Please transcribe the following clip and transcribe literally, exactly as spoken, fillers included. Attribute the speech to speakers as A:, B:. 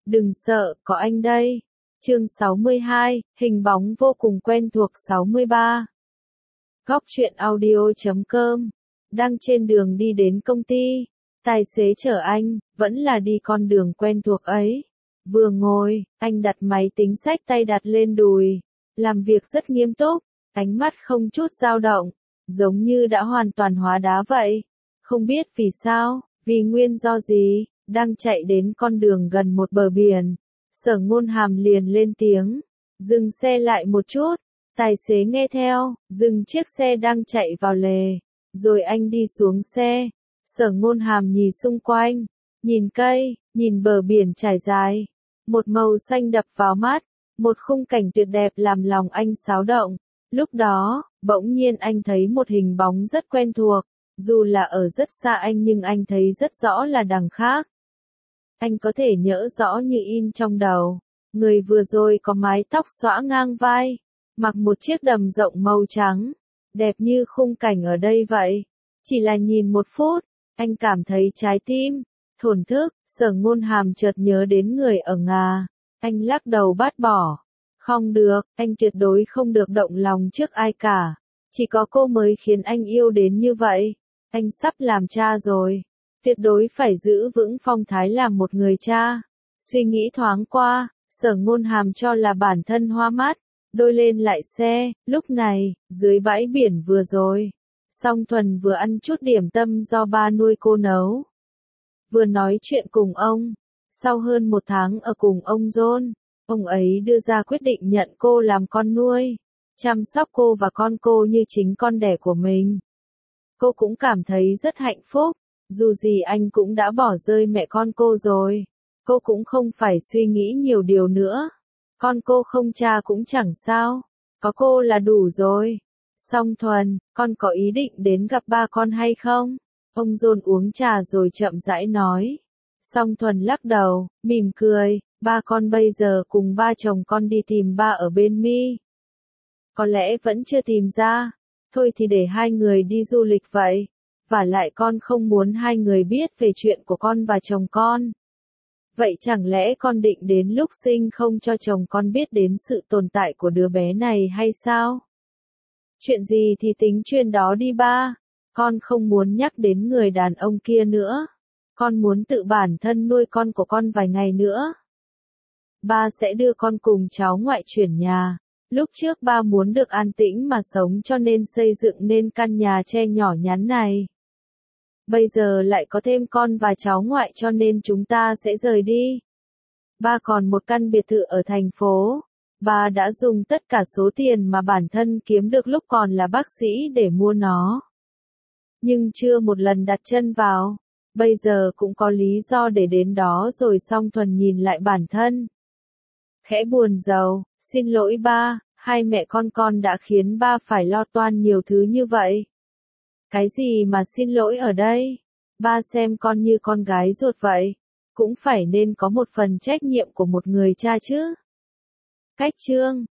A: Đừng sợ, có anh đây. Chương sáu mươi hai, hình bóng vô cùng quen thuộc sáu mươi ba. Góc truyện audio chấm com. Đang trên đường đi đến công ty, tài xế chở anh, vẫn là đi con đường quen thuộc ấy. Vừa ngồi, anh đặt máy tính xách tay đặt lên đùi, làm việc rất nghiêm túc, ánh mắt không chút dao động, giống như đã hoàn toàn hóa đá vậy. Không biết vì sao, vì nguyên do gì, đang chạy đến con đường gần một bờ biển. Sở Ngôn Hàm liền lên tiếng, dừng xe lại một chút, tài xế nghe theo, dừng chiếc xe đang chạy vào lề, rồi anh đi xuống xe. Sở Ngôn Hàm nhìn xung quanh, nhìn cây, nhìn bờ biển trải dài, một màu xanh đập vào mắt, một khung cảnh tuyệt đẹp làm lòng anh xáo động. Lúc đó, bỗng nhiên anh thấy một hình bóng rất quen thuộc, dù là ở rất xa anh nhưng anh thấy rất rõ là đằng khác. Anh có thể nhớ rõ như in trong đầu, người vừa rồi có mái tóc xõa ngang vai, mặc một chiếc đầm rộng màu trắng, đẹp như khung cảnh ở đây vậy. Chỉ là nhìn một phút, anh cảm thấy trái tim thổn thức. Sở Ngôn Hàm chợt nhớ đến người ở Nga, anh lắc đầu bác bỏ. Không được, anh tuyệt đối không được động lòng trước ai cả, chỉ có cô mới khiến anh yêu đến như vậy. Anh sắp làm cha rồi, tuyệt đối phải giữ vững phong thái làm một người cha. Suy nghĩ thoáng qua, Sở Ngôn Hàm cho là bản thân hoa mắt, đôi lên lại xe. Lúc này, dưới bãi biển vừa rồi, Song Thuần vừa ăn chút điểm tâm do ba nuôi cô nấu, vừa nói chuyện cùng ông. Sau hơn một tháng ở cùng ông John, ông ấy đưa ra quyết định nhận cô làm con nuôi, chăm sóc cô và con cô như chính con đẻ của mình. Cô cũng cảm thấy rất hạnh phúc, dù gì anh cũng đã bỏ rơi mẹ con cô rồi, cô cũng không phải suy nghĩ nhiều điều nữa. Con cô không cha cũng chẳng sao, có cô là đủ rồi. Song Thuần, con có ý định đến gặp ba con hay không? Ông John uống trà rồi chậm rãi nói. Song Thuần lắc đầu, mỉm cười, ba con bây giờ cùng ba chồng con đi tìm ba ở bên Mi. Có lẽ vẫn chưa tìm ra, thôi thì để hai người đi du lịch vậy. Vả lại con không muốn hai người biết về chuyện của con và chồng con. Vậy chẳng lẽ con định đến lúc sinh không cho chồng con biết đến sự tồn tại của đứa bé này hay sao? Chuyện gì thì tính chuyện đó đi ba. Con không muốn nhắc đến người đàn ông kia nữa. Con muốn tự bản thân nuôi con của con vài ngày nữa. Ba sẽ đưa con cùng cháu ngoại chuyển nhà. Lúc trước ba muốn được an tĩnh mà sống cho nên xây dựng nên căn nhà tre nhỏ nhắn này. Bây giờ lại có thêm con và cháu ngoại cho nên chúng ta sẽ rời đi. Ba còn một căn biệt thự ở thành phố. Ba đã dùng tất cả số tiền mà bản thân kiếm được lúc còn là bác sĩ để mua nó. Nhưng chưa một lần đặt chân vào. Bây giờ cũng có lý do để đến đó rồi. Song Thuần nhìn lại bản thân, khẽ buồn rầu, xin lỗi ba, hai mẹ con con đã khiến ba phải lo toan nhiều thứ như vậy. Cái gì mà xin lỗi ở đây? Ba xem con như con gái ruột vậy, cũng phải nên có một phần trách nhiệm của một người cha chứ. Cách chương